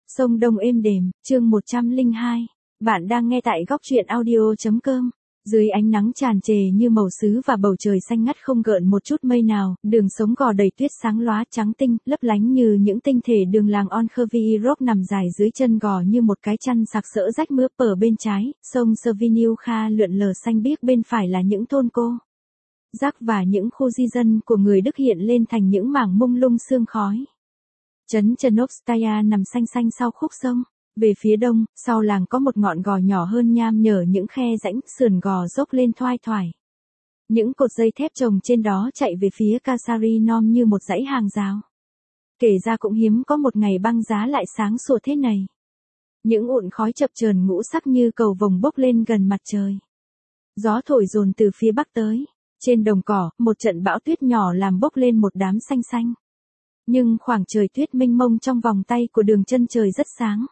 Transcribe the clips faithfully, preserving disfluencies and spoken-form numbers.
Sông Đông êm đềm, chương một trăm lẻ hai. Bạn đang nghe tại góc truyện audio chấm com. Dưới ánh nắng tràn trề như màu sứ và bầu trời xanh ngắt không gợn một chút mây nào, đường sống gò đầy tuyết sáng lóa trắng tinh, lấp lánh như những tinh thể đường làng Onkervie Rock nằm dài dưới chân gò như một cái chăn sặc sỡ rách mướp. Ở bên trái, sông Svinivka lượn lờ xanh biếc, bên phải là những thôn cô rác và những khu di dân của người Đức hiện lên thành những mảng mông lung sương khói. Trấn Chernovskaya nằm xanh xanh sau khúc sông. Về phía đông, sau làng có một ngọn gò nhỏ hơn nham nhở những khe rãnh, sườn gò dốc lên thoai thoải. Những cột dây thép trồng trên đó chạy về phía Kasari Nom như một dãy hàng rào. Kể ra cũng hiếm có một ngày băng giá lại sáng sủa thế này. Những ụn khói chập chờn ngũ sắc như cầu vồng bốc lên gần mặt trời. Gió thổi dồn từ phía bắc tới. Trên đồng cỏ, một trận bão tuyết nhỏ làm bốc lên một đám xanh xanh. Nhưng khoảng trời tuyết mênh mông trong vòng tay của đường chân trời rất sáng.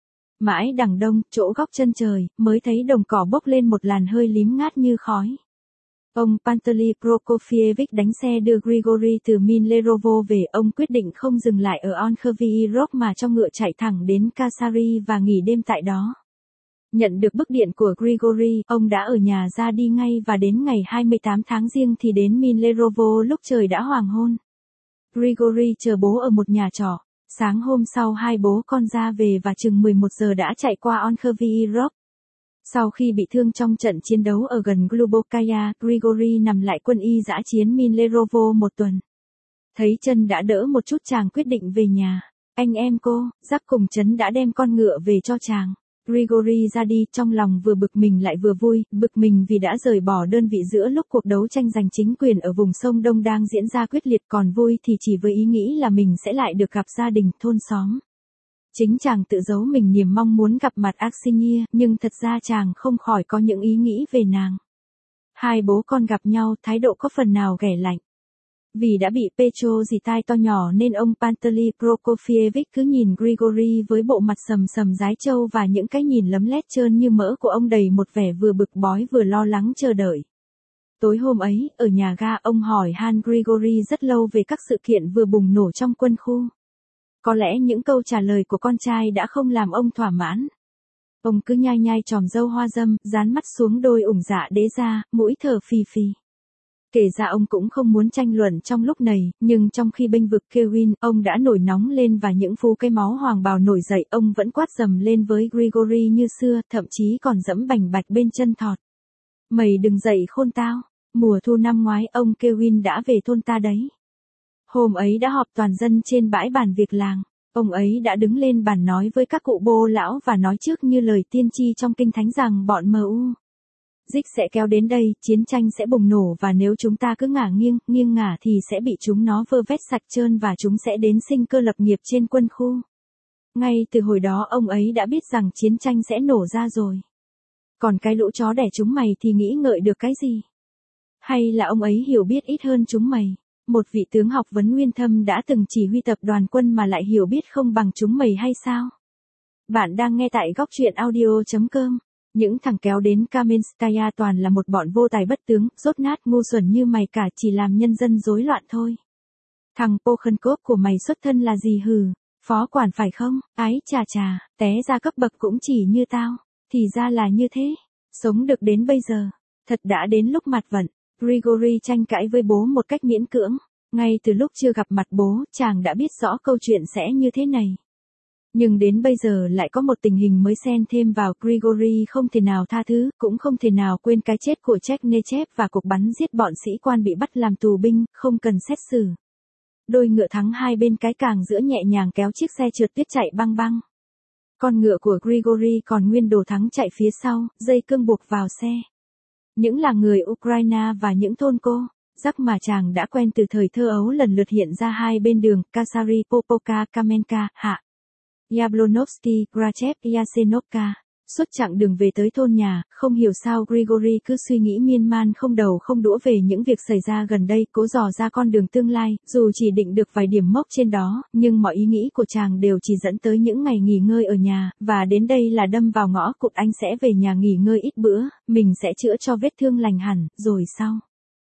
Mãi đằng đông, chỗ góc chân trời, mới thấy đồng cỏ bốc lên một làn hơi tím ngát như khói. Ông Pantely Prokofievich đánh xe đưa Grigory từ Milerovo về. Ông quyết định không dừng lại ở Onkervie Rock mà cho ngựa chạy thẳng đến Kasari và nghỉ đêm tại đó. Nhận được bức điện của Grigory, ông đã ở nhà ra đi ngay và đến ngày hai mươi tám tháng Giêng thì đến Milerovo lúc trời đã hoàng hôn. Grigory chờ bố ở một nhà trọ. Sáng hôm sau hai bố con ra về và chừng mười một giờ đã chạy qua Onkervie Rock. Sau khi bị thương trong trận chiến đấu ở gần Glubokaya, Grigory nằm lại quân y dã chiến Milerovo một tuần. Thấy chân đã đỡ một chút, chàng quyết định về nhà. Anh em cô, Jack cùng Trấn đã đem con ngựa về cho chàng. Grigory ra đi trong lòng vừa bực mình lại vừa vui, bực mình vì đã rời bỏ đơn vị giữa lúc cuộc đấu tranh giành chính quyền ở vùng sông Đông đang diễn ra quyết liệt, còn vui thì chỉ với ý nghĩ là mình sẽ lại được gặp gia đình, thôn xóm. Chính chàng tự giấu mình niềm mong muốn gặp mặt Aksinia, nhưng thật ra chàng không khỏi có những ý nghĩ về nàng. Hai bố con gặp nhau, thái độ có phần nào ghẻ lạnh. Vì đã bị Petro dì tai to nhỏ nên ông Pantely Prokofievich cứ nhìn Grigory với bộ mặt sầm sầm dái trâu và những cái nhìn lấm lét trơn như mỡ của ông đầy một vẻ vừa bực bói vừa lo lắng chờ đợi. Tối hôm ấy, ở nhà ga, ông hỏi han Grigory rất lâu về các sự kiện vừa bùng nổ trong quân khu. Có lẽ những câu trả lời của con trai đã không làm ông thỏa mãn. Ông cứ nhai nhai chòm râu hoa râm, dán mắt xuống đôi ủng dạ đế ra, mũi thở phì phì. Kể ra ông cũng không muốn tranh luận trong lúc này, nhưng trong khi bênh vực Kewin, ông đã nổi nóng lên và những phu cây máu hoàng bào nổi dậy, ông vẫn quát dầm lên với Grigory như xưa, thậm chí còn dẫm bành bạch bên chân thọt. Mày đừng dậy khôn tao, mùa thu năm ngoái ông Kewin đã về thôn ta đấy. Hôm ấy đã họp toàn dân trên bãi bàn việc làng, ông ấy đã đứng lên bàn nói với các cụ bô lão và nói trước như lời tiên tri trong kinh thánh rằng bọn em u Dích sẽ kéo đến đây, chiến tranh sẽ bùng nổ và nếu chúng ta cứ ngả nghiêng, nghiêng ngả thì sẽ bị chúng nó vơ vét sạch trơn và chúng sẽ đến sinh cơ lập nghiệp trên quân khu. Ngay từ hồi đó ông ấy đã biết rằng chiến tranh sẽ nổ ra rồi. Còn cái lũ chó đẻ chúng mày thì nghĩ ngợi được cái gì? Hay là ông ấy hiểu biết ít hơn chúng mày? Một vị tướng học vấn nguyên thâm đã từng chỉ huy tập đoàn quân mà lại hiểu biết không bằng chúng mày hay sao? Bạn đang nghe tại góc truyện audio chấm com. Những thằng kéo đến Kamenskaya toàn là một bọn vô tài bất tướng, rốt nát ngu xuẩn như mày cả, chỉ làm nhân dân rối loạn thôi. Thằng Pokhenkov của mày xuất thân là gì hừ? Phó quản phải không? Ái chà chà, té ra cấp bậc cũng chỉ như tao. Thì ra là như thế. Sống được đến bây giờ. Thật đã đến lúc mặt vận. Grigory tranh cãi với bố một cách miễn cưỡng. Ngay từ lúc chưa gặp mặt bố, chàng đã biết rõ câu chuyện sẽ như thế này. Nhưng đến bây giờ lại có một tình hình mới xen thêm vào. Grigory không thể nào tha thứ, cũng không thể nào quên cái chết của Cheknechev và cuộc bắn giết bọn sĩ quan bị bắt làm tù binh, không cần xét xử. Đôi ngựa thắng hai bên cái càng giữa nhẹ nhàng kéo chiếc xe trượt tuyết chạy băng băng. Con ngựa của Grigory còn nguyên đồ thắng chạy phía sau, dây cương buộc vào xe. Những là người Ukraine và những thôn cô rắc mà chàng đã quen từ thời thơ ấu lần lượt hiện ra hai bên đường, Kasari, Popoka, Kamenka, hạ. Yablonovsky, Grachev, Yasenovka. Suốt chặng đường về tới thôn nhà, không hiểu sao Grigory cứ suy nghĩ miên man không đầu không đũa về những việc xảy ra gần đây, cố dò ra con đường tương lai, dù chỉ định được vài điểm mốc trên đó, nhưng mọi ý nghĩ của chàng đều chỉ dẫn tới những ngày nghỉ ngơi ở nhà, và đến đây là đâm vào ngõ cụt. Anh sẽ về nhà nghỉ ngơi ít bữa, mình sẽ chữa cho vết thương lành hẳn, rồi sau.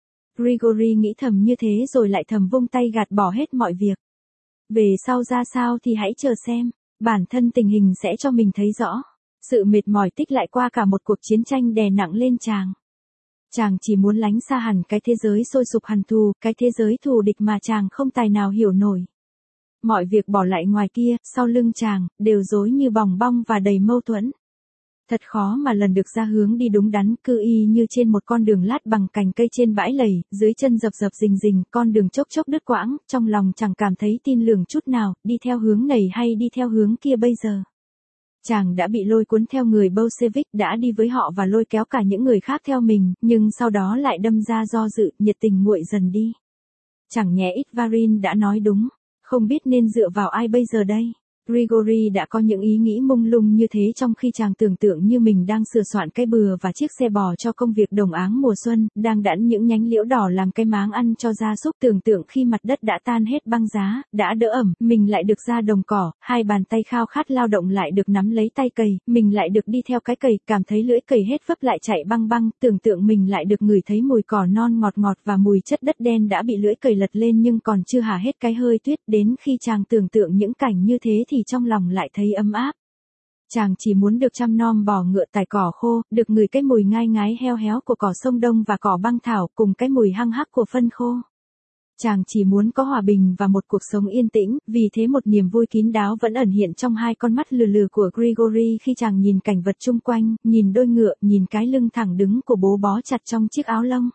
Grigory nghĩ thầm như thế rồi lại thầm vung tay gạt bỏ hết mọi việc. Về sau ra sao thì hãy chờ xem. Bản thân tình hình sẽ cho mình thấy rõ. Sự mệt mỏi tích lại qua cả một cuộc chiến tranh đè nặng lên chàng. Chàng chỉ muốn lánh xa hẳn cái thế giới sôi sục hằn thù, cái thế giới thù địch mà chàng không tài nào hiểu nổi. Mọi việc bỏ lại ngoài kia, sau lưng chàng, đều rối như bòng bong và đầy mâu thuẫn. Thật khó mà lần được ra hướng đi đúng đắn, cứ y như trên một con đường lát bằng cành cây trên bãi lầy, dưới chân dập dập rình rình, con đường chốc chốc đứt quãng, trong lòng chẳng cảm thấy tin lường chút nào, đi theo hướng này hay đi theo hướng kia bây giờ. Chàng đã bị lôi cuốn theo người Bolshevik, đã đi với họ và lôi kéo cả những người khác theo mình, nhưng sau đó lại đâm ra do dự, nhiệt tình nguội dần đi. Chẳng nhẽ Ikvarin đã nói đúng, không biết nên dựa vào ai bây giờ đây. Grigori đã có những ý nghĩ mông lung như thế trong khi chàng tưởng tượng như mình đang sửa soạn cái bừa và chiếc xe bò cho công việc đồng áng mùa xuân, đang đẵn những nhánh liễu đỏ làm cái máng ăn cho gia súc, tưởng tượng khi mặt đất đã tan hết băng giá, đã đỡ ẩm, mình lại được ra đồng cỏ, hai bàn tay khao khát lao động lại được nắm lấy tay cày, mình lại được đi theo cái cày, cảm thấy lưỡi cày hết vấp lại chạy băng băng, tưởng tượng mình lại được ngửi thấy mùi cỏ non ngọt ngọt và mùi chất đất đen đã bị lưỡi cày lật lên nhưng còn chưa hả hết cái hơi tuyết, đến khi chàng tưởng tượng những cảnh như thế thì trong lòng lại thấy ấm áp. Chàng chỉ muốn được chăm nom bò ngựa tải cỏ khô, được ngửi cái mùi ngai ngái heo héo của cỏ sông Đông và cỏ băng thảo cùng cái mùi hăng hắc của phân khô. Chàng chỉ muốn có hòa bình và một cuộc sống yên tĩnh, vì thế một niềm vui kín đáo vẫn ẩn hiện trong hai con mắt lừ lừ của Grigori khi chàng nhìn cảnh vật chung quanh, nhìn đôi ngựa, nhìn cái lưng thẳng đứng của bố bó chặt trong chiếc áo lông.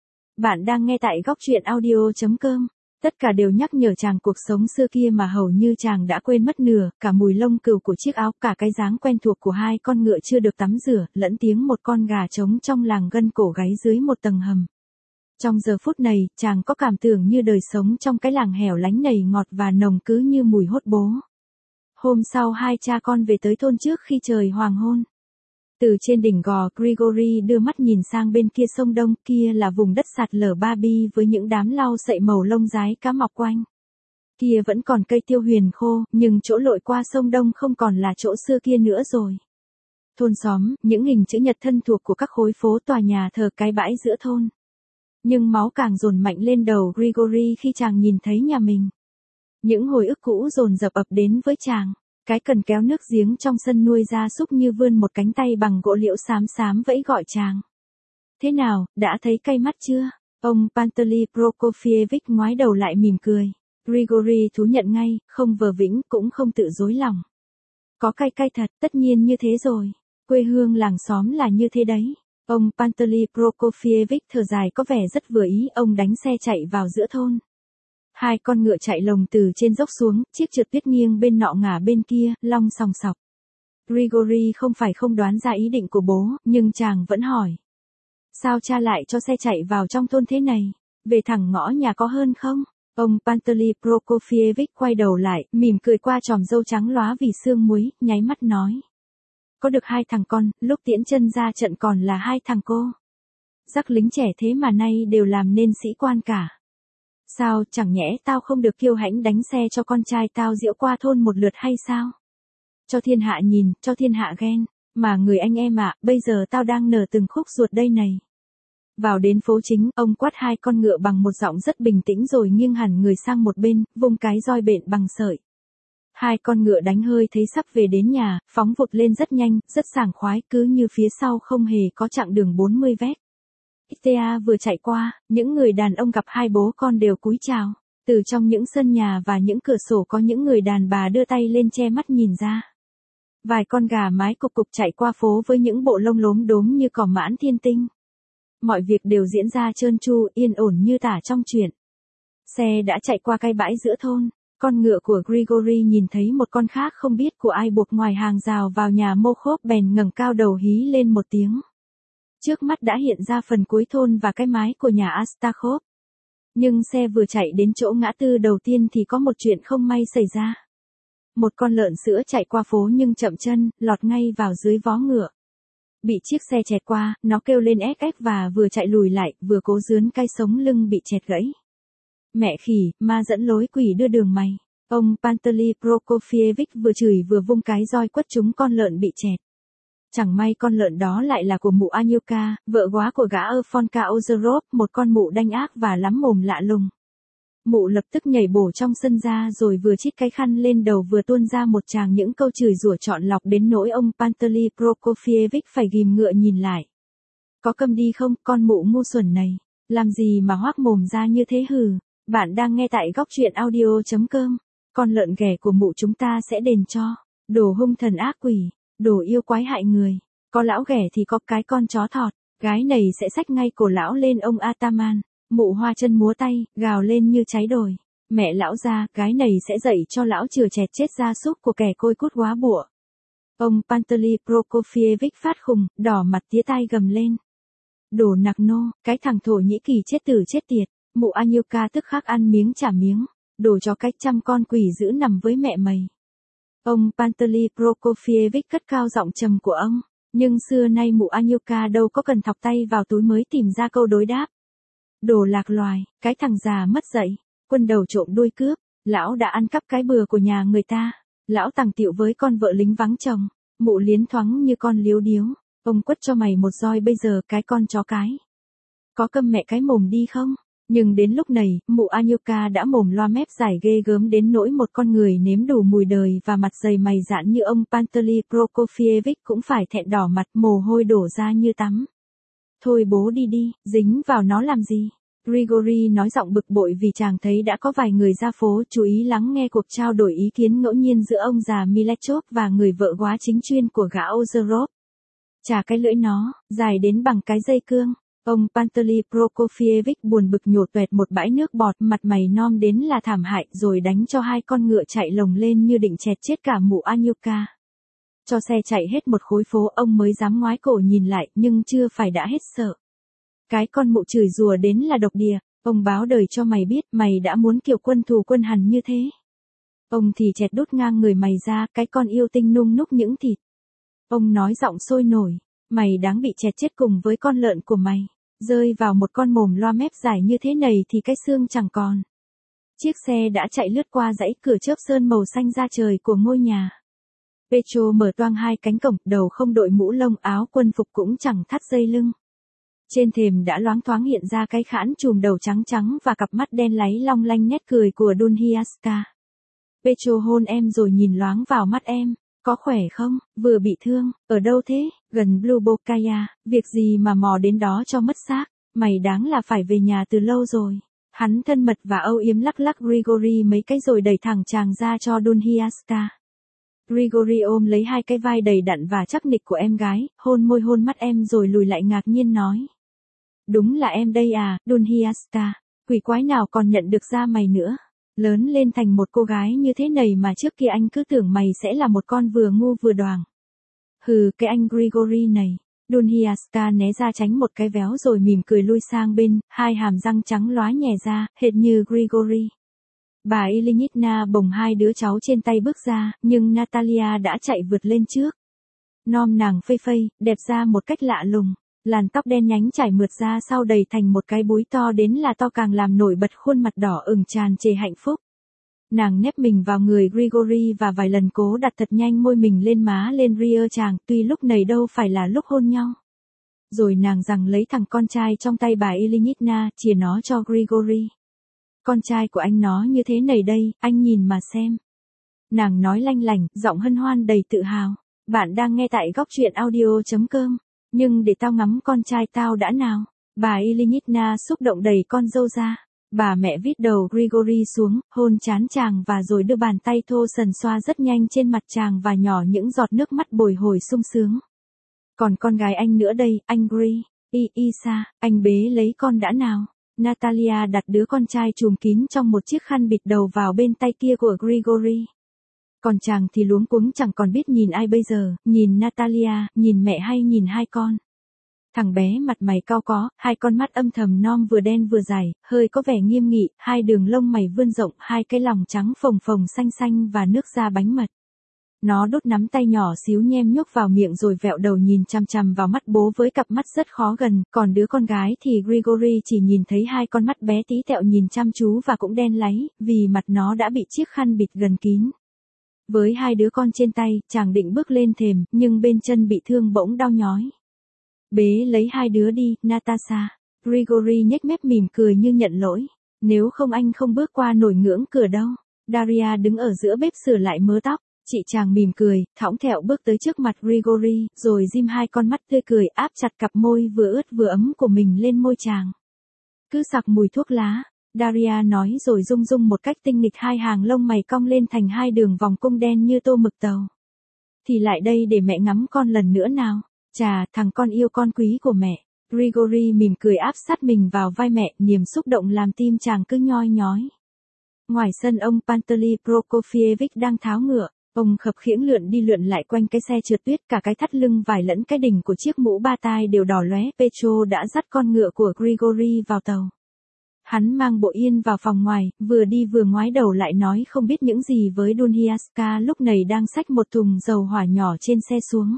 Bạn đang nghe tại góc truyện audio chấm com. Tất cả đều nhắc nhở chàng cuộc sống xưa kia mà hầu như chàng đã quên mất nửa, cả mùi lông cừu của chiếc áo, cả cái dáng quen thuộc của hai con ngựa chưa được tắm rửa, lẫn tiếng một con gà trống trong làng gân cổ gáy dưới một tầng hầm. Trong giờ phút này, chàng có cảm tưởng như đời sống trong cái làng hẻo lánh nầy ngọt và nồng cứ như mùi hốt bố. Hôm sau hai cha con về tới thôn trước khi trời hoàng hôn. Từ trên đỉnh gò, Grigori đưa mắt nhìn sang bên kia sông Đông, kia là vùng đất sạt lở Ba Bi với những đám lau sậy màu lông rái cá mọc quanh. Kia vẫn còn cây tiêu huyền khô, nhưng chỗ lội qua sông Đông không còn là chỗ xưa kia nữa rồi. Thôn xóm, những hình chữ nhật thân thuộc của các khối phố tòa nhà thờ, cái bãi giữa thôn. Nhưng máu càng dồn mạnh lên đầu Grigori khi chàng nhìn thấy nhà mình. Những hồi ức cũ dồn dập ập đến với chàng. Cái cần kéo nước giếng trong sân nuôi gia súc như vươn một cánh tay bằng gỗ liễu xám xám vẫy gọi chàng. Thế nào, đã thấy cay mắt chưa? Ông Pantely Prokofievic ngoái đầu lại mỉm cười. Grigori thú nhận ngay, không vờ vĩnh cũng không tự dối lòng. Có cay cay thật, tất nhiên như thế rồi. Quê hương làng xóm là như thế đấy. Ông Pantely Prokofievic thở dài có vẻ rất vừa ý, ông đánh xe chạy vào giữa thôn. Hai con ngựa chạy lồng từ trên dốc xuống, chiếc trượt tuyết nghiêng bên nọ ngả bên kia, long sòng sọc. Grigori không phải không đoán ra ý định của bố, nhưng chàng vẫn hỏi. Sao cha lại cho xe chạy vào trong thôn thế này? Về thẳng ngõ nhà có hơn không? Ông Pantely Prokofievic quay đầu lại, mỉm cười qua tròm râu trắng lóa vì sương muối, nháy mắt nói. Có được hai thằng con, lúc tiễn chân ra trận còn là hai thằng cô. Rắc lính trẻ thế mà nay đều làm nên sĩ quan cả. Sao, chẳng nhẽ tao không được kiêu hãnh đánh xe cho con trai tao diễu qua thôn một lượt hay sao? Cho thiên hạ nhìn, cho thiên hạ ghen, mà người anh em ạ, bây giờ tao đang nở từng khúc ruột đây này. Vào đến phố chính, ông quát hai con ngựa bằng một giọng rất bình tĩnh rồi nghiêng hẳn người sang một bên, vung cái roi bện bằng sợi. Hai con ngựa đánh hơi thấy sắp về đến nhà, phóng vụt lên rất nhanh, rất sảng khoái, cứ như phía sau không hề có chặng đường bốn mươi vét. Itea vừa chạy qua, những người đàn ông gặp hai bố con đều cúi chào. Từ trong những sân nhà và những cửa sổ có những người đàn bà đưa tay lên che mắt nhìn ra. Vài con gà mái cục cục chạy qua phố với những bộ lông lốm đốm như cỏ mãn thiên tinh. Mọi việc đều diễn ra trơn tru, yên ổn như tả trong truyện. Xe đã chạy qua cái bãi giữa thôn. Con ngựa của Grigori nhìn thấy một con khác không biết của ai buộc ngoài hàng rào vào nhà Mokhov bèn ngẩng cao đầu hí lên một tiếng. Trước mắt đã hiện ra phần cuối thôn và cái mái của nhà Astakhov. Nhưng xe vừa chạy đến chỗ ngã tư đầu tiên thì có một chuyện không may xảy ra. Một con lợn sữa chạy qua phố nhưng chậm chân, lọt ngay vào dưới vó ngựa. Bị chiếc xe chẹt qua, nó kêu lên ép ép và vừa chạy lùi lại, vừa cố dướn cái sống lưng bị chẹt gãy. Mẹ khỉ, ma dẫn lối quỷ đưa đường mày. Ông Pantely Prokofievic vừa chửi vừa vung cái roi quất trúng con lợn bị chẹt. Chẳng may con lợn đó lại là của mụ Anyuka, vợ góa của gã Fonka Ozerov, một con mụ đanh ác và lắm mồm lạ lùng. Mụ lập tức nhảy bổ trong sân ra rồi vừa chít cái khăn lên đầu vừa tuôn ra một tràng những câu chửi rủa chọn lọc đến nỗi ông Pantely Prokofievic phải ghim ngựa nhìn lại. Có câm đi không, con mụ ngu xuẩn này, làm gì mà hoác mồm ra như thế hừ, bạn đang nghe tại góc truyện audio.com, con lợn ghẻ của mụ chúng ta sẽ đền cho, đồ hung thần ác quỷ, đồ yêu quái hại người, có lão ghẻ thì có cái con chó thọt, gái này sẽ xách ngay cổ lão lên ông Ataman. Mụ hoa chân múa tay, gào lên như cháy đồi. Mẹ lão ra, gái này sẽ dạy cho lão chừa chẹt chết gia súc của kẻ côi cút quá bụa. Ông Pantely Prokofievic phát khùng, đỏ mặt tía tai gầm lên. Đồ nặc nô, cái thằng Thổ Nhĩ Kỳ chết tử chết tiệt. Mụ Anyuka tức khắc ăn miếng trả miếng. Đồ cho cách trăm con quỷ dữ nằm với mẹ mày. Ông Pantely Prokofievic cất cao giọng trầm của ông. Nhưng xưa nay mụ Anyuka đâu có cần thọc tay vào túi mới tìm ra câu đối đáp. Đồ lạc loài, cái thằng già mất dạy, quân đầu trộm đuôi cướp, lão đã ăn cắp cái bừa của nhà người ta, lão tằng tiệu với con vợ lính vắng chồng, mụ liến thoáng như con liếu điếu, ông quất cho mày một roi bây giờ cái con chó cái. Có câm mẹ cái mồm đi không? Nhưng đến lúc này, mụ Anyuka đã mồm loa mép dài ghê gớm đến nỗi một con người nếm đủ mùi đời và mặt dày mày dạn như ông Pantely Prokofievic cũng phải thẹn đỏ mặt mồ hôi đổ ra như tắm. Thôi bố đi đi, dính vào nó làm gì? Grigory nói giọng bực bội vì chàng thấy đã có vài người ra phố chú ý lắng nghe cuộc trao đổi ý kiến ngẫu nhiên giữa ông già Milechov và người vợ góa chính chuyên của gã Ozerov. Chà cái lưỡi nó, dài đến bằng cái dây cương. Ông Pantely Prokofievic buồn bực nhổ tuẹt một bãi nước bọt mặt mày nom đến là thảm hại rồi đánh cho hai con ngựa chạy lồng lên như định chẹt chết cả mụ Anyuka. Cho xe chạy hết một khối phố ông mới dám ngoái cổ nhìn lại nhưng chưa phải đã hết sợ. Cái con mụ chửi rủa đến là độc địa, ông báo đời cho mày biết mày đã muốn kiều quân thù quân hằn như thế. Ông thì chẹt đút ngang người mày ra cái con yêu tinh nung núc những thịt. Ông nói giọng sôi nổi, mày đáng bị chẹt chết cùng với con lợn của mày, rơi vào một con mồm loa mép dài như thế này thì cái xương chẳng còn. Chiếc xe đã chạy lướt qua dãy cửa chớp sơn màu xanh da trời của ngôi nhà. Petro mở toang hai cánh cổng, đầu không đội mũ lông, áo quân phục cũng chẳng thắt dây lưng. Trên thềm đã loáng thoáng hiện ra cái khãn chùm đầu trắng trắng và cặp mắt đen láy long lanh nét cười của Dunhiaska. Petro hôn em rồi nhìn loáng vào mắt em. Có khỏe không, vừa bị thương, ở đâu thế, gần Blubokaya, việc gì mà mò đến đó cho mất xác, mày đáng là phải về nhà từ lâu rồi. Hắn thân mật và âu yếm lắc lắc Grigory mấy cái rồi đẩy thẳng chàng ra cho Dunhiaska. Grigory ôm lấy hai cái vai đầy đặn và chắc nịch của em gái, hôn môi hôn mắt em rồi lùi lại ngạc nhiên nói. Đúng là em đây à, Dunhiaska, quỷ quái nào còn nhận được ra mày nữa. Lớn lên thành một cô gái như thế này mà trước kia anh cứ tưởng mày sẽ là một con vừa ngu vừa đoàng. Hừ, cái anh Grigory này. Dunhiaska né ra tránh một cái véo rồi mỉm cười lui sang bên, hai hàm răng trắng lóa nhè ra, hệt như Grigory. Bà Ilyinitna bồng hai đứa cháu trên tay bước ra, nhưng Natalia đã chạy vượt lên trước. Nom nàng phây phây, đẹp ra một cách lạ lùng. Làn tóc đen nhánh trải mượt ra sau đầy thành một cái búi to đến là to càng làm nổi bật khuôn mặt đỏ ửng tràn trề hạnh phúc. Nàng nép mình vào người Grigory và vài lần cố đặt thật nhanh môi mình lên má lên ria chàng, tuy lúc này đâu phải là lúc hôn nhau. Rồi nàng giằng lấy thằng con trai trong tay bà Ilyinitna, chìa nó cho Grigory. Con trai của anh nó như thế này đây, anh nhìn mà xem. Nàng nói lanh lảnh, giọng hân hoan đầy tự hào. Bạn đang nghe tại góc truyện audio.com. Nhưng để tao ngắm con trai tao đã nào. Bà Ilyinitna xúc động đẩy con dâu ra. Bà mẹ vít đầu Grigory xuống, hôn trán chàng và rồi đưa bàn tay thô sần xoa rất nhanh trên mặt chàng và nhỏ những giọt nước mắt bồi hồi sung sướng. Còn con gái anh nữa đây, anh Gri, I Isa, anh bế lấy con đã nào. Natalia đặt đứa con trai trùm kín trong một chiếc khăn bịt đầu vào bên tay kia của Grigory. Còn chàng thì luống cuống chẳng còn biết nhìn ai bây giờ, nhìn Natalia, nhìn mẹ hay nhìn hai con. Thằng bé mặt mày cau có, hai con mắt âm thầm non vừa đen vừa dài, hơi có vẻ nghiêm nghị, hai đường lông mày vươn rộng, hai cái lòng trắng phồng phồng xanh xanh và nước da bánh mật. Nó đút nắm tay nhỏ xíu nhem nhuốc vào miệng rồi vẹo đầu nhìn chằm chằm vào mắt bố với cặp mắt rất khó gần, còn đứa con gái thì Grigory chỉ nhìn thấy hai con mắt bé tí tẹo nhìn chăm chú và cũng đen láy, vì mặt nó đã bị chiếc khăn bịt gần kín. Với hai đứa con trên tay, chàng định bước lên thềm, nhưng bên chân bị thương bỗng đau nhói. Bế lấy hai đứa đi, Natasha. Grigory nhếch mép mỉm cười như nhận lỗi. Nếu không anh không bước qua nổi ngưỡng cửa đâu. Daria đứng ở giữa bếp sửa lại mớ tóc. Chị chàng mỉm cười, thõng thẹo bước tới trước mặt Grigory, rồi ghim hai con mắt tươi cười áp chặt cặp môi vừa ướt vừa ấm của mình lên môi chàng. Cứ sặc mùi thuốc lá, Daria nói rồi rung rung một cách tinh nghịch, hai hàng lông mày cong lên thành hai đường vòng cung đen như tô mực tàu. Thì lại đây để mẹ ngắm con lần nữa nào. Chà, thằng con yêu con quý của mẹ. Grigory mỉm cười áp sát mình vào vai mẹ, niềm xúc động làm tim chàng cứ nhoi nhói. Ngoài sân ông Pantely Prokofievic đang tháo ngựa. Ông khập khiễng lượn đi lượn lại quanh cái xe trượt tuyết, cả cái thắt lưng vải lẫn cái đỉnh của chiếc mũ ba tai đều đỏ lóe. Petro đã dắt con ngựa của Grigory vào tàu. Hắn mang Bộ Yên vào phòng ngoài, vừa đi vừa ngoái đầu lại nói không biết những gì với Dunhiaska lúc này đang xách một thùng dầu hỏa nhỏ trên xe xuống.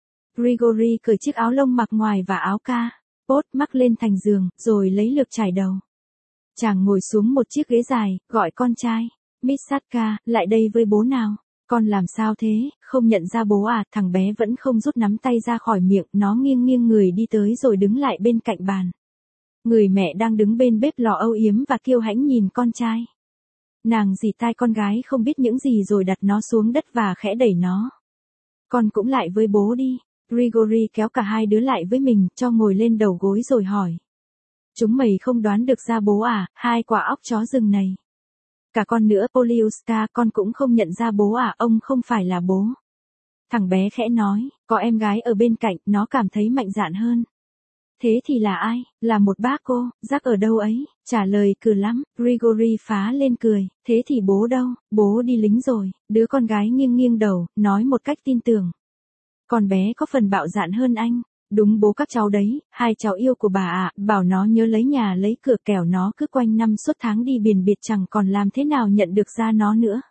Grigory cởi chiếc áo lông mặc ngoài và áo ca, pốt mắc lên thành giường, rồi lấy lược chải đầu. Chàng ngồi xuống một chiếc ghế dài, gọi con trai. Mitsatka, lại đây với bố nào. Con làm sao thế, không nhận ra bố à? Thằng bé vẫn không rút nắm tay ra khỏi miệng, nó nghiêng nghiêng người đi tới rồi đứng lại bên cạnh bàn. Người mẹ đang đứng bên bếp lò âu yếm và kiêu hãnh nhìn con trai. Nàng dì tai con gái không biết những gì rồi đặt nó xuống đất và khẽ đẩy nó. Con cũng lại với bố đi. Grigory kéo cả hai đứa lại với mình, cho ngồi lên đầu gối rồi hỏi. Chúng mày không đoán được ra bố à, hai quả óc chó rừng này. Cả con nữa, Poliuska, con cũng không nhận ra bố à, ông không phải là bố. Thằng bé khẽ nói, có em gái ở bên cạnh, nó cảm thấy mạnh dạn hơn. Thế thì là ai? Là một bác cô, Jack ở đâu ấy? Trả lời cừ lắm. Grigory phá lên cười, thế thì bố đâu? Bố đi lính rồi. Đứa con gái nghiêng nghiêng đầu, nói một cách tin tưởng. Con bé có phần bạo dạn hơn anh. Đúng bố các cháu đấy, hai cháu yêu của bà ạ, à, bảo nó nhớ lấy nhà lấy cửa, kẻo nó cứ quanh năm suốt tháng đi biển biệt chẳng còn làm thế nào nhận được ra nó nữa.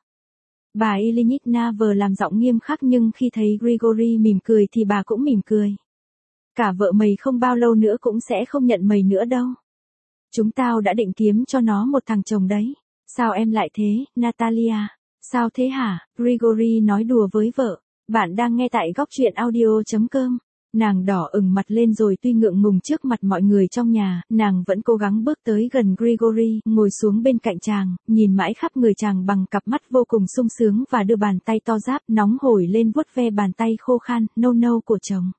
Bà Ilyinitna vừa làm giọng nghiêm khắc nhưng khi thấy Grigory mỉm cười thì bà cũng mỉm cười. Cả vợ mày không bao lâu nữa cũng sẽ không nhận mày nữa đâu. Chúng tao đã định kiếm cho nó một thằng chồng đấy. Sao em lại thế, Natalia? Sao thế hả? Grigory nói đùa với vợ. Bạn đang nghe tại góc truyện audio chấm com. Nàng đỏ ửng mặt lên rồi tuy ngượng ngùng trước mặt mọi người trong nhà, nàng vẫn cố gắng bước tới gần Grigory, ngồi xuống bên cạnh chàng, nhìn mãi khắp người chàng bằng cặp mắt vô cùng sung sướng và đưa bàn tay to ráp nóng hổi lên vuốt ve bàn tay khô khan, nâu nâu của chồng.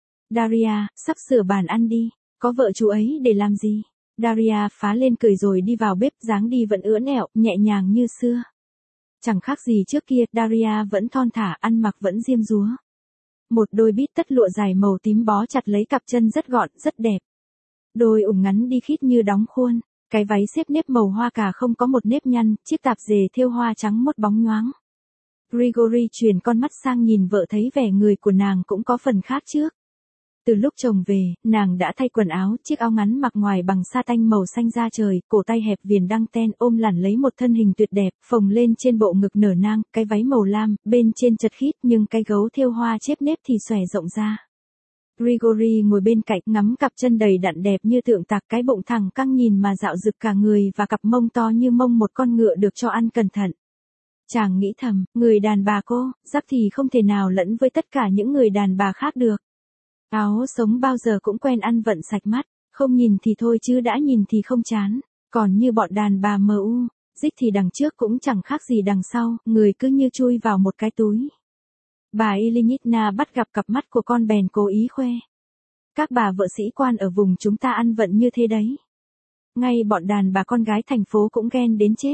Daria, sắp sửa bàn ăn đi, có vợ chú ấy để làm gì? Daria phá lên cười rồi đi vào bếp, dáng đi vẫn ưỡn ẹo, nhẹ nhàng như xưa. Chẳng khác gì trước kia, Daria vẫn thon thả, ăn mặc vẫn diêm dúa. Một đôi bít tất lụa dài màu tím bó chặt lấy cặp chân rất gọn, rất đẹp. Đôi ủng ngắn đi khít như đóng khuôn, cái váy xếp nếp màu hoa cà không có một nếp nhăn, chiếc tạp dề thêu hoa trắng mốt bóng nhoáng. Grigory chuyển con mắt sang nhìn vợ, thấy vẻ người của nàng cũng có phần khác trước. Từ lúc chồng về, nàng đã thay quần áo, chiếc áo ngắn mặc ngoài bằng sa tanh màu xanh da trời, cổ tay hẹp viền đăng ten ôm lẳn lấy một thân hình tuyệt đẹp, phồng lên trên bộ ngực nở nang, cái váy màu lam, bên trên chật khít nhưng cái gấu thêu hoa chép nếp thì xòe rộng ra. Grigory ngồi bên cạnh ngắm cặp chân đầy đặn đẹp như tượng tạc, cái bụng thẳng căng nhìn mà dạo rực cả người và cặp mông to như mông một con ngựa được cho ăn cẩn thận. Chàng nghĩ thầm, người đàn bà cô, Jack thì không thể nào lẫn với tất cả những người đàn bà khác được. Áo sống bao giờ cũng quen ăn vận sạch mắt, không nhìn thì thôi chứ đã nhìn thì không chán. Còn như bọn đàn bà em u, dích thì đằng trước cũng chẳng khác gì đằng sau, người cứ như chui vào một cái túi. Bà Ilyinitna bắt gặp cặp mắt của con bèn cố ý khoe. Các bà vợ sĩ quan ở vùng chúng ta ăn vận như thế đấy. Ngay bọn đàn bà con gái thành phố cũng ghen đến chết.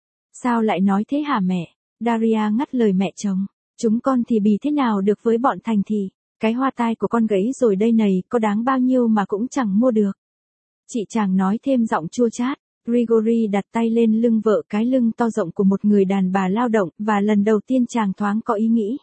Sao lại nói thế hả mẹ? Daria ngắt lời mẹ chồng. Chúng con thì bì thế nào được với bọn thành thị. Cái hoa tai của con gãy rồi đây này, có đáng bao nhiêu mà cũng chẳng mua được. Chị chàng nói thêm giọng chua chát. Grigory đặt tay lên lưng vợ, cái lưng to rộng của một người đàn bà lao động, và lần đầu tiên chàng thoáng có ý nghĩ.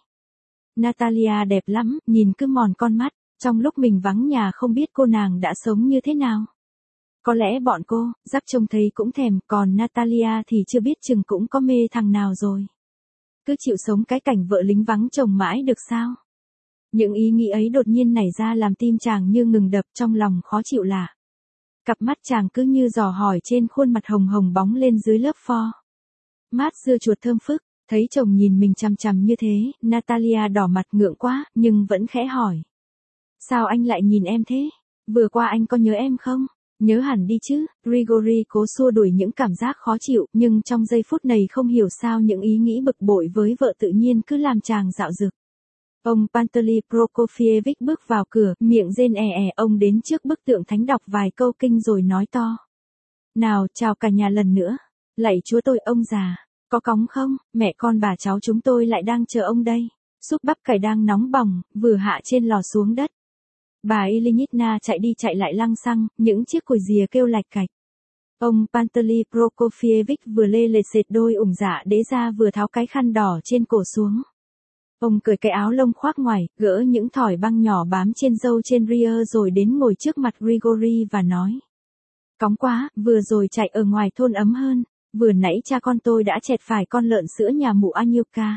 Natalia đẹp lắm, nhìn cứ mòn con mắt, trong lúc mình vắng nhà không biết cô nàng đã sống như thế nào. Có lẽ bọn cô, Jack trông thấy cũng thèm, còn Natalia thì chưa biết chừng cũng có mê thằng nào rồi. Cứ chịu sống cái cảnh vợ lính vắng chồng mãi được sao? Những ý nghĩ ấy đột nhiên nảy ra làm tim chàng như ngừng đập, trong lòng khó chịu lạ. Cặp mắt chàng cứ như dò hỏi trên khuôn mặt hồng hồng bóng lên dưới lớp pho. Mát dưa chuột thơm phức, thấy chồng nhìn mình chằm chằm như thế, Natalia đỏ mặt ngượng quá, nhưng vẫn khẽ hỏi. Sao anh lại nhìn em thế? Vừa qua anh có nhớ em không? Nhớ hẳn đi chứ, Grigory cố xua đuổi những cảm giác khó chịu, nhưng trong giây phút này không hiểu sao những ý nghĩ bực bội với vợ tự nhiên cứ làm chàng dạo dực. Ông Pantely Prokofievic bước vào cửa, miệng rên è è, ông đến trước bức tượng thánh đọc vài câu kinh rồi nói to. Nào, chào cả nhà lần nữa. Lạy Chúa tôi, ông già. Có cóng không, mẹ con bà cháu chúng tôi lại đang chờ ông đây. Súp bắp cải đang nóng bỏng, vừa hạ trên lò xuống đất. Bà Ilyinitna chạy đi chạy lại lăng xăng, những chiếc cùi rìa kêu lạch cạch. Ông Pantely Prokofievic vừa lê lệt sệt đôi ủng dạ đế ra vừa tháo cái khăn đỏ trên cổ xuống. Ông cởi cái áo lông khoác ngoài, gỡ những thỏi băng nhỏ bám trên râu trên ria rồi đến ngồi trước mặt Grigory và nói. Cóng quá, vừa rồi chạy ở ngoài thôn ấm hơn, vừa nãy cha con tôi đã chẹt phải con lợn sữa nhà mụ Anyuka.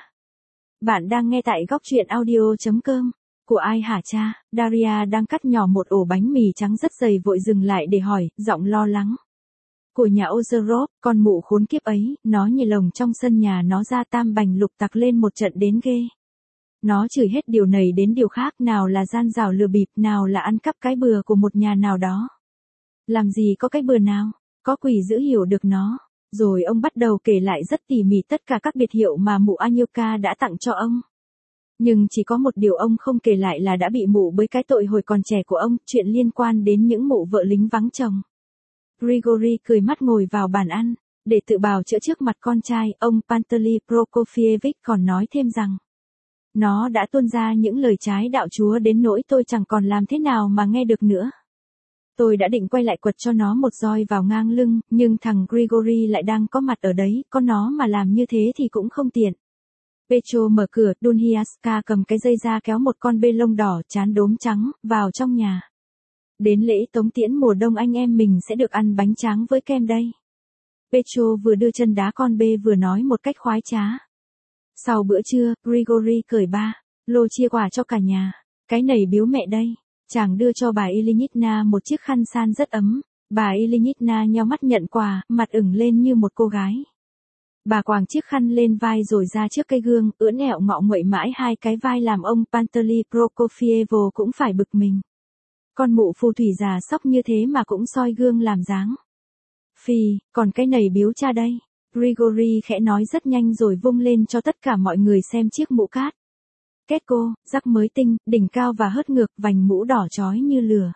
Bạn đang nghe tại góc truyện audio.com. Của ai hả cha? Daria đang cắt nhỏ một ổ bánh mì trắng rất dày vội dừng lại để hỏi, giọng lo lắng. Của nhà Ozerov, con mụ khốn kiếp ấy, nó nhì lồng trong sân nhà nó ra tam bành lục tặc lên một trận đến ghê. Nó chửi hết điều này đến điều khác, nào là gian rào lừa bịp, nào là ăn cắp cái bừa của một nhà nào đó. Làm gì có cái bừa nào, có quỷ dữ hiểu được nó. Rồi ông bắt đầu kể lại rất tỉ mỉ tất cả các biệt hiệu mà mụ Anyuka đã tặng cho ông. Nhưng chỉ có một điều ông không kể lại là đã bị mụ bới cái tội hồi còn trẻ của ông, chuyện liên quan đến những mụ vợ lính vắng chồng. Grigory cười mắt ngồi vào bàn ăn, để tự bào chữa trước mặt con trai, ông Pantely Prokofievic còn nói thêm rằng. Nó đã tuôn ra những lời trái đạo Chúa đến nỗi tôi chẳng còn làm thế nào mà nghe được nữa. Tôi đã định quay lại quật cho nó một roi vào ngang lưng, nhưng thằng Grigory lại đang có mặt ở đấy, có nó mà làm như thế thì cũng không tiện. Petro mở cửa, Dunhiaska cầm cái dây ra kéo một con bê lông đỏ chán đốm trắng, vào trong nhà. Đến lễ tống tiễn mùa đông anh em mình sẽ được ăn bánh tráng với kem đây. Petro vừa đưa chân đá con bê vừa nói một cách khoái trá. Sau bữa trưa, Grigory cởi ba lô chia quà cho cả nhà. Cái này biếu mẹ đây. Chàng đưa cho bà Ilyinitna một chiếc khăn san rất ấm. Bà Ilyinitna nheo mắt nhận quà, mặt ửng lên như một cô gái. Bà quàng chiếc khăn lên vai rồi ra trước cây gương, ưỡn ẹo ngọ nguậy mãi hai cái vai làm ông Pantely Prokofievo cũng phải bực mình. Con mụ phù thủy già sóc như thế mà cũng soi gương làm dáng. Phì, còn cái này biếu cha đây. Grigory khẽ nói rất nhanh rồi vung lên cho tất cả mọi người xem chiếc mũ cát. Két cô, rắc mới tinh, đỉnh cao và hớt ngược, vành mũ đỏ chói như lửa.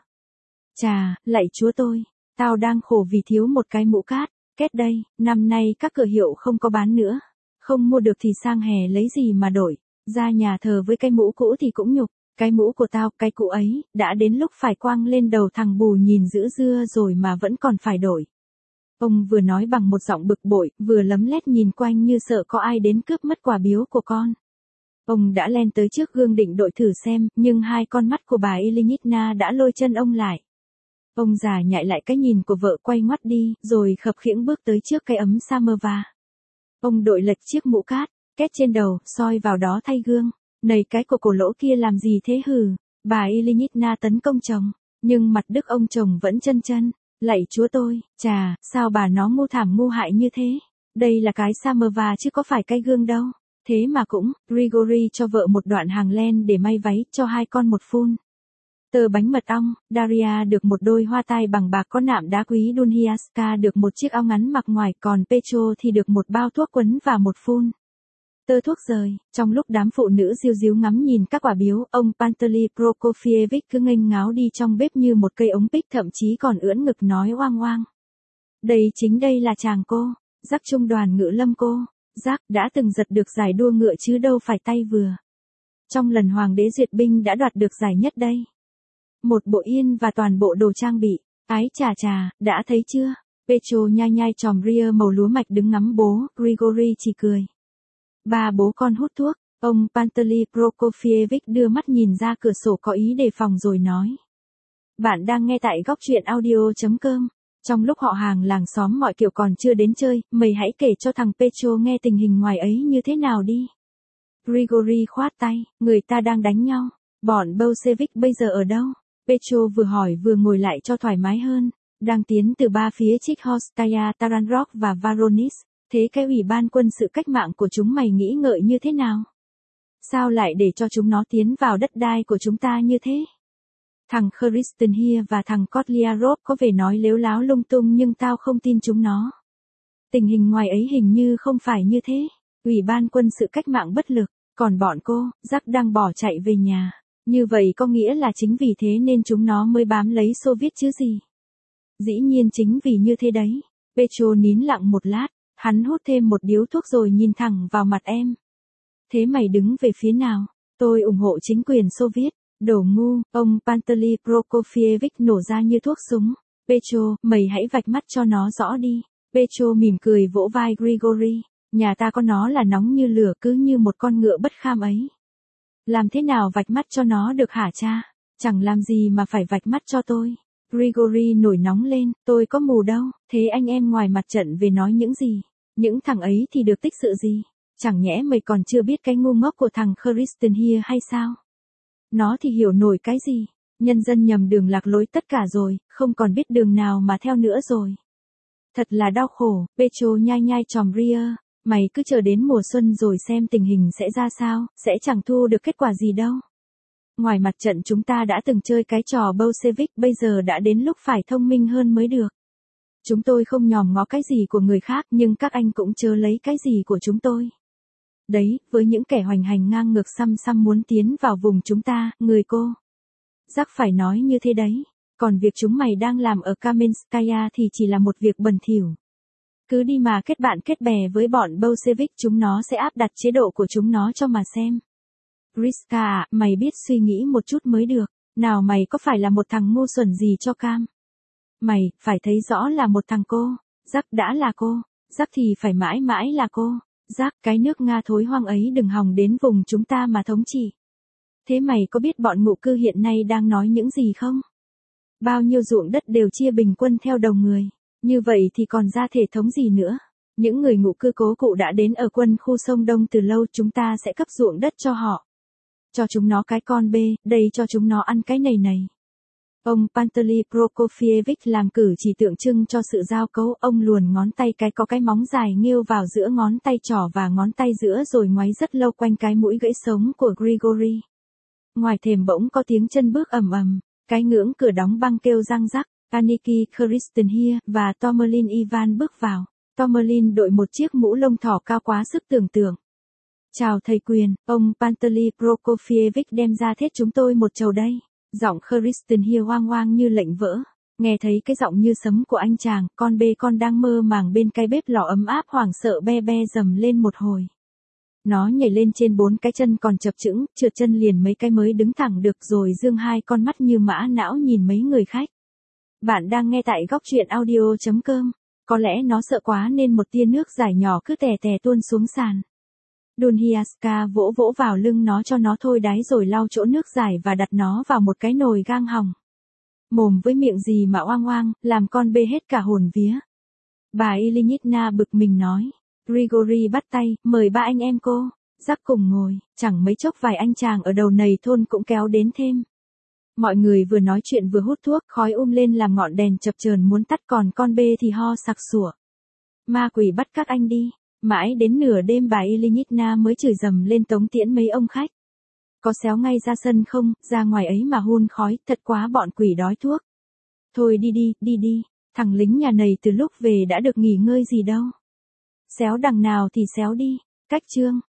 Chà, lạy Chúa tôi, tao đang khổ vì thiếu một cái mũ cát. Két đây, năm nay các cửa hiệu không có bán nữa. Không mua được thì sang hè lấy gì mà đổi. Ra nhà thờ với cái mũ cũ thì cũng nhục. Cái mũ của tao, cái cũ ấy, đã đến lúc phải quăng lên đầu thằng bù nhìn giữ dưa rồi mà vẫn còn phải đổi. Ông vừa nói bằng một giọng bực bội, vừa lấm lét nhìn quanh như sợ có ai đến cướp mất quà biếu của con. Ông đã len tới trước gương định đội thử xem, nhưng hai con mắt của bà Ilyinitna đã lôi chân ông lại. Ông già nhại lại cái nhìn của vợ quay ngoắt đi, rồi khập khiễng bước tới trước cái ấm samovar. Ông đội lệch chiếc mũ cát, két trên đầu, soi vào đó thay gương. Này cái của cổ lỗ kia làm gì thế hừ? Bà Ilyinitna tấn công chồng, nhưng mặt đức ông chồng vẫn chân chân. Lạy Chúa tôi, chà, sao bà nó ngu thảm ngu hại như thế? Đây là cái samovar chứ có phải cái gương đâu. Thế mà cũng, Grigory cho vợ một đoạn hàng len để may váy, cho hai con một phun tờ bánh mật ong, Daria được một đôi hoa tai bằng bạc có nạm đá quý, Dunhiaska được một chiếc áo ngắn mặc ngoài, còn Petro thì được một bao thuốc quấn và một phun tờ thuốc rời. Trong lúc đám phụ nữ diêu díu ngắm nhìn các quả biếu, ông Pantely Prokofievic cứ nghênh ngáo đi trong bếp như một cây ống pích, thậm chí còn ưỡn ngực nói oang oang. Đây chính đây là chàng cô, Giác trung đoàn ngự lâm cô. Giác đã từng giật được giải đua ngựa chứ đâu phải tay vừa. Trong lần hoàng đế duyệt binh đã đoạt được giải nhất đây. Một bộ yên và toàn bộ đồ trang bị. Ái chà chà, đã thấy chưa? Petro nhai nhai chòm ria màu lúa mạch đứng ngắm bố, Grigory chỉ cười. Ba bố con hút thuốc, ông Pantely Prokofievic đưa mắt nhìn ra cửa sổ có ý đề phòng rồi nói. Bạn đang nghe tại góc truyện audio.com. Trong lúc họ hàng làng xóm mọi kiểu còn chưa đến chơi, mày hãy kể cho thằng Petro nghe tình hình ngoài ấy như thế nào đi. Grigory khoát tay, người ta đang đánh nhau. Bọn Bolshevik bây giờ ở đâu? Petro vừa hỏi vừa ngồi lại cho thoải mái hơn. Đang tiến từ ba phía Chikhovskaya, Taranrog và Voronezh. Thế cái ủy ban quân sự cách mạng của chúng mày nghĩ ngợi như thế nào? Sao lại để cho chúng nó tiến vào đất đai của chúng ta như thế? Thằng Kristen Hill và thằng Cordelia Robb có vẻ nói lếu láo lung tung nhưng tao không tin chúng nó. Tình hình ngoài ấy hình như không phải như thế. Ủy ban quân sự cách mạng bất lực, còn bọn cô, Jack đang bỏ chạy về nhà. Như vậy có nghĩa là chính vì thế nên chúng nó mới bám lấy Xô Viết chứ gì. Dĩ nhiên chính vì như thế đấy. Petro nín lặng một lát, hắn hút thêm một điếu thuốc rồi nhìn thẳng vào mặt em. Thế mày đứng về phía nào? Tôi ủng hộ chính quyền Xô Viết. Đồ ngu, ông Pantely Prokofievic nổ ra như thuốc súng. Petro, mày hãy vạch mắt cho nó rõ đi. Petro mỉm cười vỗ vai Grigory. Nhà ta có nó là nóng như lửa cứ như một con ngựa bất kham ấy. Làm thế nào vạch mắt cho nó được hả cha? Chẳng làm gì mà phải vạch mắt cho tôi. Grigory nổi nóng lên, tôi có mù đâu, thế anh em ngoài mặt trận về nói những gì? Những thằng ấy thì được tích sự gì? Chẳng nhẽ mày còn chưa biết cái ngu ngốc của thằng Kristen Hill hay sao? Nó thì hiểu nổi cái gì? Nhân dân nhầm đường lạc lối tất cả rồi, không còn biết đường nào mà theo nữa rồi. Thật là đau khổ, Petro nhai nhai chòm ria. Mày cứ chờ đến mùa xuân rồi xem tình hình sẽ ra sao, sẽ chẳng thu được kết quả gì đâu. Ngoài mặt trận chúng ta đã từng chơi cái trò Bolshevik, bây giờ đã đến lúc phải thông minh hơn mới được. Chúng tôi không nhòm ngó cái gì của người khác nhưng các anh cũng chớ lấy cái gì của chúng tôi. Đấy, với những kẻ hoành hành ngang ngược xăm xăm muốn tiến vào vùng chúng ta, người cô. Jack phải nói như thế đấy. Còn việc chúng mày đang làm ở Kamenskaya thì chỉ là một việc bẩn thỉu. Cứ đi mà kết bạn kết bè với bọn Bolshevik, chúng nó sẽ áp đặt chế độ của chúng nó cho mà xem. Griska à, mày biết suy nghĩ một chút mới được. Nào mày có phải là một thằng ngu xuẩn gì cho cam? Mày, phải thấy rõ là một thằng cô. Jack đã là cô. Jack thì phải mãi mãi là cô. Jack, cái nước Nga thối hoang ấy đừng hòng đến vùng chúng ta mà thống trị. Thế mày có biết bọn ngụ cư hiện nay đang nói những gì không? Bao nhiêu ruộng đất đều chia bình quân theo đầu người. Như vậy thì còn ra thể thống gì nữa? Những người ngụ cư cố cụ đã đến ở quân khu sông Đông từ lâu, chúng ta sẽ cấp ruộng đất cho họ. Cho chúng nó cái con bê, đây cho chúng nó ăn cái này này. Ông Pantely Prokofievic làm cử chỉ tượng trưng cho sự giao cấu, ông luồn ngón tay cái có cái móng dài nghêu vào giữa ngón tay trỏ và ngón tay giữa rồi ngoáy rất lâu quanh cái mũi gãy sống của Grigory. Ngoài thềm bỗng có tiếng chân bước ầm ầm, cái ngưỡng cửa đóng băng kêu răng rắc. Aniki, Kristen Hill và Tomerlin Ivan bước vào. Tomerlin đội một chiếc mũ lông thỏ cao quá sức tưởng tượng. Chào thầy Quyền, ông Pantely Prokofievic đem ra thết chúng tôi một chầu đây. Giọng Kristen Hill oang oang như lệnh vỡ. Nghe thấy cái giọng như sấm của anh chàng, con bê con đang mơ màng bên cái bếp lò ấm áp hoảng sợ be be dầm lên một hồi. Nó nhảy lên trên bốn cái chân còn chập chững, trượt chân liền mấy cái mới đứng thẳng được rồi dương hai con mắt như mã não nhìn mấy người khách. Bạn đang nghe tại góc truyện audio chấm com. Có lẽ nó sợ quá nên một tia nước giải nhỏ cứ tè tè tuôn xuống sàn. Dunhiaska vỗ vỗ vào lưng nó cho nó thôi đáy rồi lau chỗ nước giải và đặt nó vào một cái nồi gang hỏng. Mồm với miệng gì mà oang oang, làm con bê hết cả hồn vía. Bà Ilyinitna bực mình nói. Grigory bắt tay, mời ba anh em cô. Jack cùng ngồi, chẳng mấy chốc vài anh chàng ở đầu nầy thôn cũng kéo đến thêm. Mọi người vừa nói chuyện vừa hút thuốc, khói um lên làm ngọn đèn chập chờn muốn tắt, còn con bê thì ho sặc sủa. Ma quỷ bắt các anh đi. Mãi đến nửa đêm bà Ilyinitna mới chửi dầm lên tống tiễn mấy ông khách. Có xéo ngay ra sân không, ra ngoài ấy mà hun khói, thật quá bọn quỷ đói thuốc. Thôi đi đi, đi đi, thằng lính nhà này từ lúc về đã được nghỉ ngơi gì đâu. Xéo đằng nào thì xéo đi, cách chương.